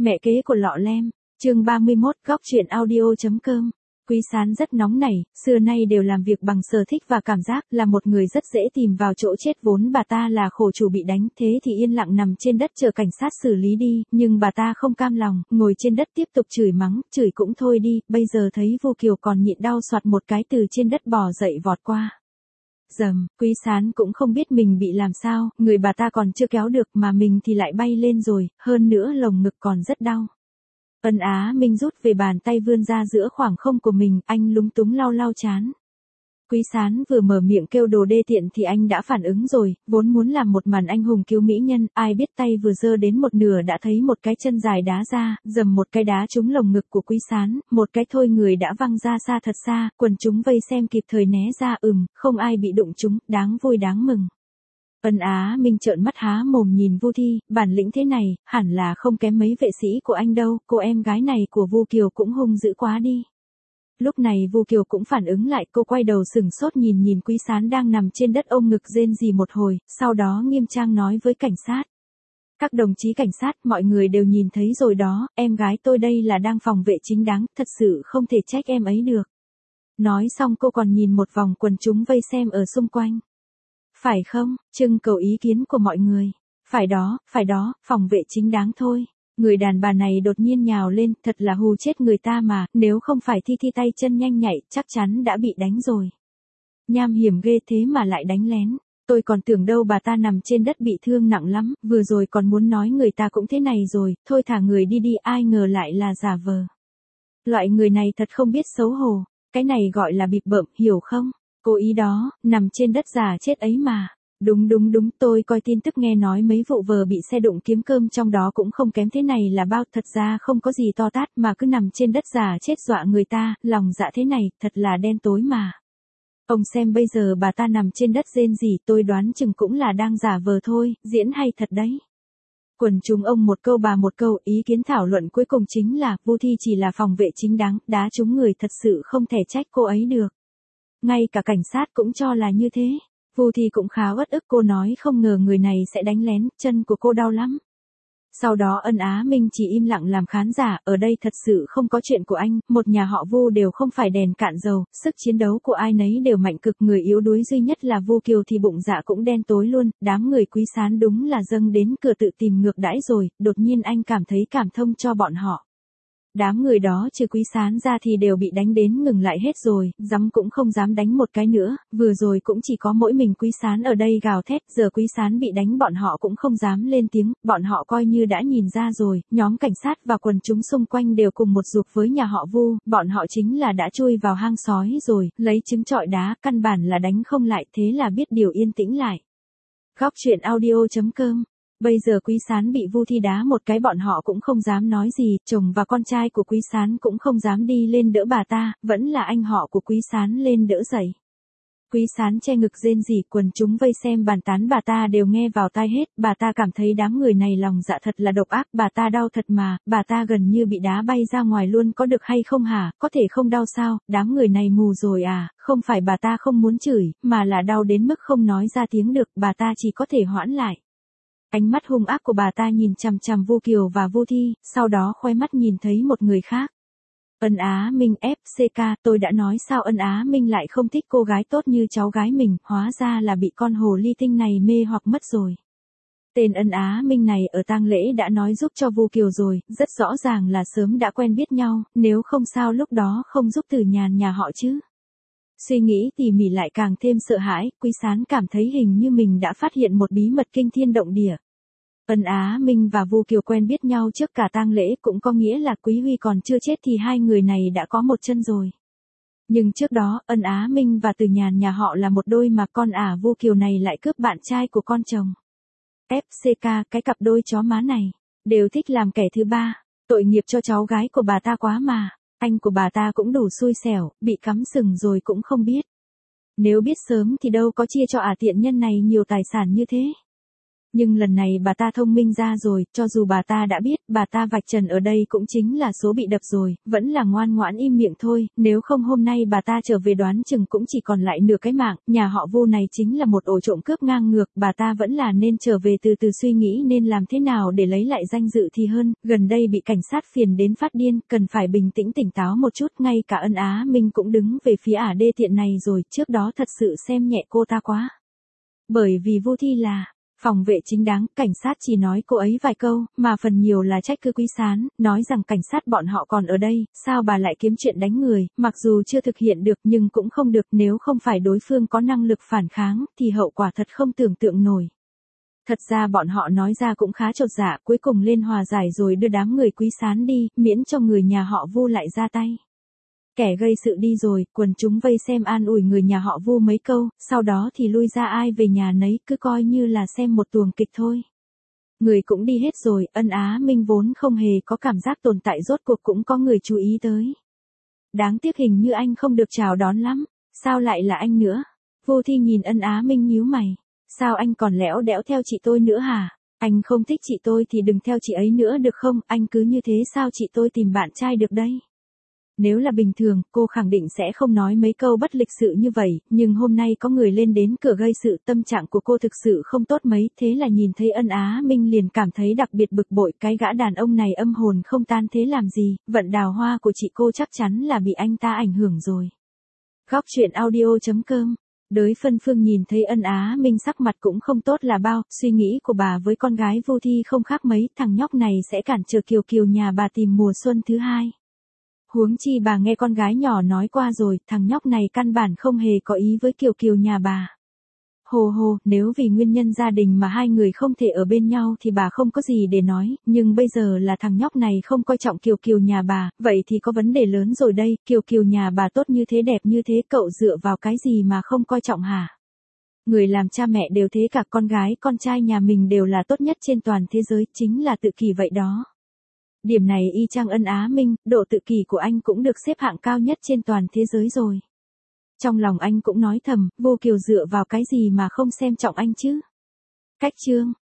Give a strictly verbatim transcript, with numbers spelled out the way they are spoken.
Mẹ kế của Lọ Lem, chương ba mươi mốt, góc truyện audio.com. Quý Sán rất nóng nảy, xưa nay đều làm việc bằng sở thích và cảm giác, là một người rất dễ tìm vào chỗ chết. Vốn bà ta là khổ chủ bị đánh, thế thì yên lặng nằm trên đất chờ cảnh sát xử lý đi, nhưng bà ta không cam lòng, ngồi trên đất tiếp tục chửi mắng, chửi cũng thôi đi, bây giờ thấy Vu Kiều còn nhịn đau soạt một cái từ trên đất bò dậy vọt qua. Dầm, Quý Sán cũng không biết mình bị làm sao, người bà ta còn chưa kéo được mà mình thì lại bay lên rồi, hơn nữa lồng ngực còn rất đau. Ân Á Minh rút về bàn tay vươn ra giữa khoảng không của mình, anh lúng túng lau lau trán. Quý Sán vừa mở miệng kêu đồ đê tiện thì anh đã phản ứng rồi, vốn muốn làm một màn anh hùng cứu mỹ nhân, ai biết tay vừa giơ đến một nửa đã thấy một cái chân dài đá ra, dầm một cái đá trúng lồng ngực của Quý Sán, một cái thôi người đã văng ra xa thật xa, quần chúng vây xem kịp thời né ra, ừm, không ai bị đụng trúng, đáng vui đáng mừng. Ân Á Minh trợn mắt há mồm nhìn Vu Thi, bản lĩnh thế này, hẳn là không kém mấy vệ sĩ của anh đâu, cô em gái này của Vu Kiều cũng hung dữ quá đi. Lúc này Vu Kiều cũng phản ứng lại, cô quay đầu sừng sốt nhìn nhìn Quý Sán đang nằm trên đất ôm ngực rên rỉ một hồi, sau đó nghiêm trang nói với cảnh sát. Các đồng chí cảnh sát, mọi người đều nhìn thấy rồi đó, em gái tôi đây là đang phòng vệ chính đáng, thật sự không thể trách em ấy được. Nói xong cô còn nhìn một vòng quần chúng vây xem ở xung quanh. Phải không, trưng cầu ý kiến của mọi người. Phải đó, phải đó, phòng vệ chính đáng thôi. Người đàn bà này đột nhiên nhào lên, thật là hù chết người ta mà, nếu không phải Thi Thi tay chân nhanh nhạy, chắc chắn đã bị đánh rồi. Nham hiểm ghê thế mà lại đánh lén. Tôi còn tưởng đâu bà ta nằm trên đất bị thương nặng lắm, vừa rồi còn muốn nói người ta cũng thế này rồi, thôi thả người đi đi, ai ngờ lại là giả vờ. Loại người này thật không biết xấu hổ, cái này gọi là bịp bợm, hiểu không? Cố ý đó, nằm trên đất già chết ấy mà. Đúng đúng đúng, tôi coi tin tức nghe nói mấy vụ vờ bị xe đụng kiếm cơm trong đó cũng không kém thế này là bao, thật ra không có gì to tát mà cứ nằm trên đất già chết dọa người ta, lòng dạ thế này, thật là đen tối mà. Ông xem bây giờ bà ta nằm trên đất rên rỉ, tôi đoán chừng cũng là đang giả vờ thôi, diễn hay thật đấy. Quần chúng ông một câu bà một câu, ý kiến thảo luận cuối cùng chính là, Vu Thi chỉ là phòng vệ chính đáng, đá trúng người thật sự không thể trách cô ấy được. Ngay cả cảnh sát cũng cho là như thế. Vu Thi cũng khá uất ức, cô nói không ngờ người này sẽ đánh lén, chân của cô đau lắm. Sau đó Ân Á Minh chỉ im lặng làm khán giả, ở đây thật sự không có chuyện của anh, một nhà họ Vu đều không phải đèn cạn dầu, sức chiến đấu của ai nấy đều mạnh cực, người yếu đuối duy nhất là Vu Kiều thì bụng dạ cũng đen tối luôn, đám người Quý Sán đúng là dâng đến cửa tự tìm ngược đãi rồi, đột nhiên anh cảm thấy cảm thông cho bọn họ. Đám người đó trừ Quý Sán ra thì đều bị đánh đến ngừng lại hết rồi, dám cũng không dám đánh một cái nữa, vừa rồi cũng chỉ có mỗi mình Quý Sán ở đây gào thét, giờ Quý Sán bị đánh bọn họ cũng không dám lên tiếng, bọn họ coi như đã nhìn ra rồi, nhóm cảnh sát và quần chúng xung quanh đều cùng một ruột với nhà họ Vu, bọn họ chính là đã chui vào hang sói rồi, lấy trứng trọi đá, căn bản là đánh không lại, thế là biết điều yên tĩnh lại. Góc truyện audio.com. Bây giờ Quý Sán bị Vu Thi đá một cái bọn họ cũng không dám nói gì, chồng và con trai của Quý Sán cũng không dám đi lên đỡ bà ta, vẫn là anh họ của Quý Sán lên đỡ dậy. Quý Sán che ngực rên rỉ, quần chúng vây xem bàn tán bà ta đều nghe vào tai hết, bà ta cảm thấy đám người này lòng dạ thật là độc ác, bà ta đau thật mà, bà ta gần như bị đá bay ra ngoài luôn, có được hay không hả, có thể không đau sao, đám người này mù rồi à, không phải bà ta không muốn chửi, mà là đau đến mức không nói ra tiếng được, bà ta chỉ có thể hoãn lại. Ánh mắt hung ác của bà ta nhìn chằm chằm Vu Kiều và Vu Thi, sau đó khoe mắt nhìn thấy một người khác. Ân Á Minh ép xê ca, tôi đã nói sao Ân Á Minh lại không thích cô gái tốt như cháu gái mình, hóa ra là bị con hồ ly tinh này mê hoặc mất rồi. Tên Ân Á Minh này ở tang lễ đã nói giúp cho Vu Kiều rồi, rất rõ ràng là sớm đã quen biết nhau, nếu không sao lúc đó không giúp Từ Nhàn nhà họ chứ. Suy nghĩ tỉ mỉ lại càng thêm sợ hãi, Quý Sán cảm thấy hình như mình đã phát hiện một bí mật kinh thiên động địa. Ân Á Minh và Vu Kiều quen biết nhau trước cả tang lễ, cũng có nghĩa là Quý Huy còn chưa chết thì hai người này đã có một chân rồi. Nhưng trước đó, Ân Á Minh và Từ Nhàn nhà họ là một đôi mà con ả Vu Kiều này lại cướp bạn trai của con chồng. ép xê ca, cái cặp đôi chó má này, đều thích làm kẻ thứ ba, tội nghiệp cho cháu gái của bà ta quá mà. Anh của bà ta cũng đủ xui xẻo, bị cắm sừng rồi cũng không biết. Nếu biết sớm thì đâu có chia cho ả tiện nhân này nhiều tài sản như thế. Nhưng lần này bà ta thông minh ra rồi, cho dù bà ta đã biết, bà ta vạch trần ở đây cũng chính là số bị đập rồi, vẫn là ngoan ngoãn im miệng thôi, nếu không hôm nay bà ta trở về đoán chừng cũng chỉ còn lại nửa cái mạng, nhà họ Vu này chính là một ổ trộm cướp ngang ngược, bà ta vẫn là nên trở về từ từ suy nghĩ nên làm thế nào để lấy lại danh dự thì hơn, gần đây bị cảnh sát phiền đến phát điên, cần phải bình tĩnh tỉnh táo một chút, ngay cả Ân Á Minh cũng đứng về phía ả đê tiện này rồi, trước đó thật sự xem nhẹ cô ta quá. Bởi vì Vu Thi là phòng vệ chính đáng, cảnh sát chỉ nói cô ấy vài câu, mà phần nhiều là trách cứ Quý Sán, nói rằng cảnh sát bọn họ còn ở đây, sao bà lại kiếm chuyện đánh người, mặc dù chưa thực hiện được nhưng cũng không được, nếu không phải đối phương có năng lực phản kháng, thì hậu quả thật không tưởng tượng nổi. Thật ra bọn họ nói ra cũng khá chột dạ, cuối cùng lên hòa giải rồi đưa đám người Quý Sán đi, miễn cho người nhà họ Vu lại ra tay. Kẻ gây sự đi rồi, quần chúng vây xem an ủi người nhà họ Vu mấy câu, sau đó thì lui ra ai về nhà nấy, cứ coi như là xem một tuồng kịch thôi. Người cũng đi hết rồi, Ân Á Minh vốn không hề có cảm giác tồn tại rốt cuộc cũng có người chú ý tới. Đáng tiếc hình như anh không được chào đón lắm, sao lại là anh nữa? Vu Thi nhìn Ân Á Minh nhíu mày, sao anh còn lẽo đẽo theo chị tôi nữa hả? Anh không thích chị tôi thì đừng theo chị ấy nữa được không, anh cứ như thế sao chị tôi tìm bạn trai được đây? Nếu là bình thường, cô khẳng định sẽ không nói mấy câu bất lịch sự như vậy, nhưng hôm nay có người lên đến cửa gây sự, tâm trạng của cô thực sự không tốt mấy, thế là nhìn thấy Ân Á Minh liền cảm thấy đặc biệt bực bội, cái gã đàn ông này âm hồn không tan thế làm gì, vận đào hoa của chị cô chắc chắn là bị anh ta ảnh hưởng rồi. Góc truyện audio chấm com. Đới Phân Phương nhìn thấy Ân Á Minh sắc mặt cũng không tốt là bao, suy nghĩ của bà với con gái Vu Thi không khác mấy, thằng nhóc này sẽ cản trở Kiều Kiều nhà bà tìm mùa xuân thứ hai. Huống chi bà nghe con gái nhỏ nói qua rồi, thằng nhóc này căn bản không hề có ý với Kiều Kiều nhà bà. Hồ hồ, nếu vì nguyên nhân gia đình mà hai người không thể ở bên nhau thì bà không có gì để nói, nhưng bây giờ là thằng nhóc này không coi trọng Kiều Kiều nhà bà, vậy thì có vấn đề lớn rồi đây, Kiều Kiều nhà bà tốt như thế đẹp như thế cậu dựa vào cái gì mà không coi trọng hả? Người làm cha mẹ đều thế cả, con gái con trai nhà mình đều là tốt nhất trên toàn thế giới, chính là tự kỷ vậy đó. Điểm này y chang Ân Á Minh, độ tự kỷ của anh cũng được xếp hạng cao nhất trên toàn thế giới rồi. Trong lòng anh cũng nói thầm, Vu Kiều dựa vào cái gì mà không xem trọng anh chứ? Cách chương